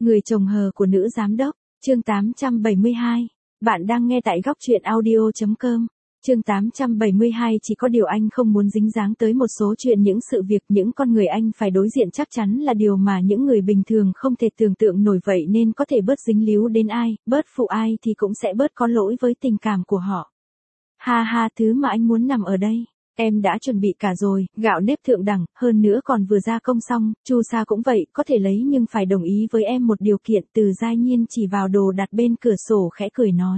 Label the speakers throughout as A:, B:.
A: Người chồng hờ của nữ giám đốc, chương 872. Bạn đang nghe tại góc truyện audio.com. Chương 872 chỉ có điều anh không muốn dính dáng tới một số chuyện những sự việc những con người anh phải đối diện chắc chắn là điều mà những người bình thường không thể tưởng tượng nổi vậy nên có thể bớt dính líu đến ai, bớt phụ ai thì cũng sẽ bớt có lỗi với tình cảm của họ. Ha ha, thứ mà anh muốn nằm ở đây. Em đã chuẩn bị cả rồi, gạo nếp thượng đẳng, hơn nữa còn vừa gia công xong, Chu Sa cũng vậy, có thể lấy nhưng phải đồng ý với em một điều kiện. Từ Giai Nhiên chỉ vào đồ đặt bên cửa sổ khẽ cười nói.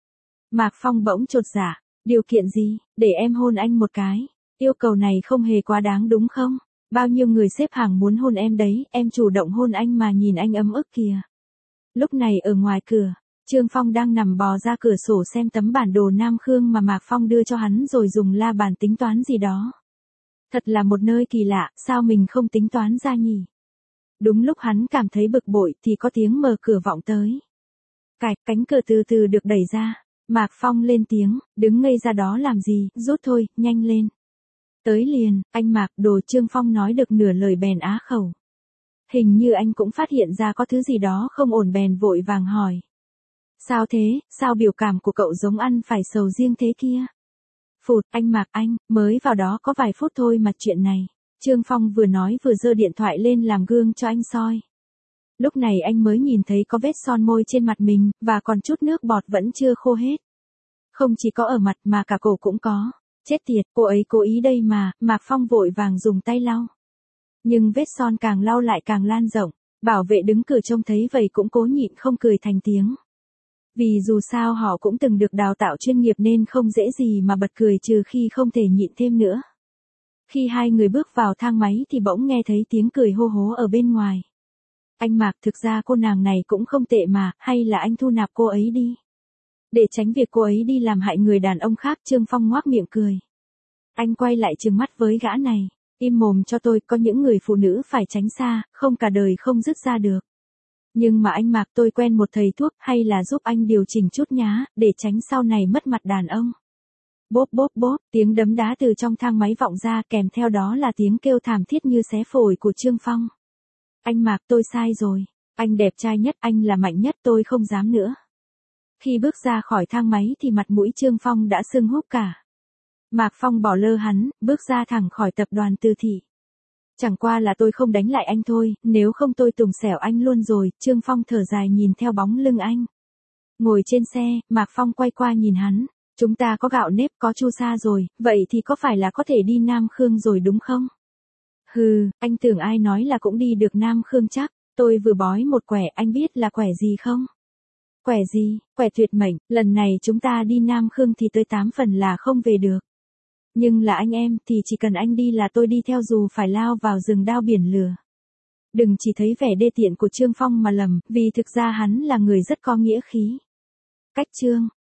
A: Mạc Phong bỗng chột dạ, điều kiện gì, để em hôn anh một cái, yêu cầu này không hề quá đáng đúng không? Bao nhiêu người xếp hàng muốn hôn em đấy, em chủ động hôn anh mà nhìn anh ấm ức kìa. Lúc này ở ngoài cửa, Trương Phong đang nằm bò ra cửa sổ xem tấm bản đồ Nam Khương mà Mạc Phong đưa cho hắn rồi dùng la bàn tính toán gì đó. Thật là một nơi kỳ lạ, sao mình không tính toán ra nhỉ? Đúng lúc hắn cảm thấy bực bội thì có tiếng mở cửa vọng tới. Cánh cửa từ từ được đẩy ra. Mạc Phong lên tiếng, đứng ngây ra đó làm gì, rút thôi, nhanh lên. Tới liền, anh Mạc. Đồ. Trương Phong nói được nửa lời bèn á khẩu. Hình như anh cũng phát hiện ra có thứ gì đó không ổn bèn vội vàng hỏi. Sao thế, sao biểu cảm của cậu giống ăn phải sầu riêng thế kia? Phụt, anh Mạc anh, mới vào đó có vài phút thôi mà chuyện này. Trương Phong vừa nói vừa giơ điện thoại lên làm gương cho anh soi. Lúc này anh mới nhìn thấy có vết son môi trên mặt mình, và còn chút nước bọt vẫn chưa khô hết. Không chỉ có ở mặt mà cả cổ cũng có. Chết tiệt, cô ấy cố ý đây mà, Mạc Phong vội vàng dùng tay lau. Nhưng vết son càng lau lại càng lan rộng, bảo vệ đứng cửa trông thấy vậy cũng cố nhịn không cười thành tiếng. Vì dù sao họ cũng từng được đào tạo chuyên nghiệp nên không dễ gì mà bật cười trừ khi không thể nhịn thêm nữa. Khi hai người bước vào thang máy thì bỗng nghe thấy tiếng cười hô hố ở bên ngoài. Anh Mạc, thực ra cô nàng này cũng không tệ mà, hay là anh thu nạp cô ấy đi. Để tránh việc cô ấy đi làm hại người đàn ông khác. Trương Phong ngoác miệng cười. Anh quay lại trừng mắt với gã này. Im mồm cho tôi, có những người phụ nữ phải tránh xa, không cả đời không dứt ra được. Nhưng mà anh Mạc, tôi quen một thầy thuốc, hay là giúp anh điều chỉnh chút nhá, để tránh sau này mất mặt đàn ông. Bốp bốp bốp, tiếng đấm đá từ trong thang máy vọng ra, kèm theo đó là tiếng kêu thảm thiết như xé phổi của Trương Phong. Anh Mạc, tôi sai rồi. Anh đẹp trai nhất, anh là mạnh nhất, tôi không dám nữa. Khi bước ra khỏi thang máy thì mặt mũi Trương Phong đã sưng húp cả. Mạc Phong bỏ lơ hắn, bước ra thẳng khỏi tập đoàn Từ Thị. Chẳng qua là tôi không đánh lại anh thôi, nếu không tôi tùng xẻo anh luôn rồi. Trương Phong thở dài nhìn theo bóng lưng anh. Ngồi trên xe, Mạc Phong quay qua nhìn hắn. Chúng ta có gạo nếp, có Chu Sa rồi, vậy thì có phải là có thể đi Nam Khương rồi đúng không? Hừ, anh tưởng ai nói là cũng đi được Nam Khương chắc. Tôi vừa bói một quẻ, anh biết là quẻ gì không? Quẻ gì? Quẻ tuyệt mệnh. Lần này chúng ta đi Nam Khương thì tới 8 phần là không về được. Nhưng là anh em thì chỉ cần anh đi là tôi đi theo dù phải lao vào rừng đao biển lửa. Đừng chỉ thấy vẻ đê tiện của Trương Phong mà lầm, vì thực ra hắn là người rất có nghĩa khí. Cách chương,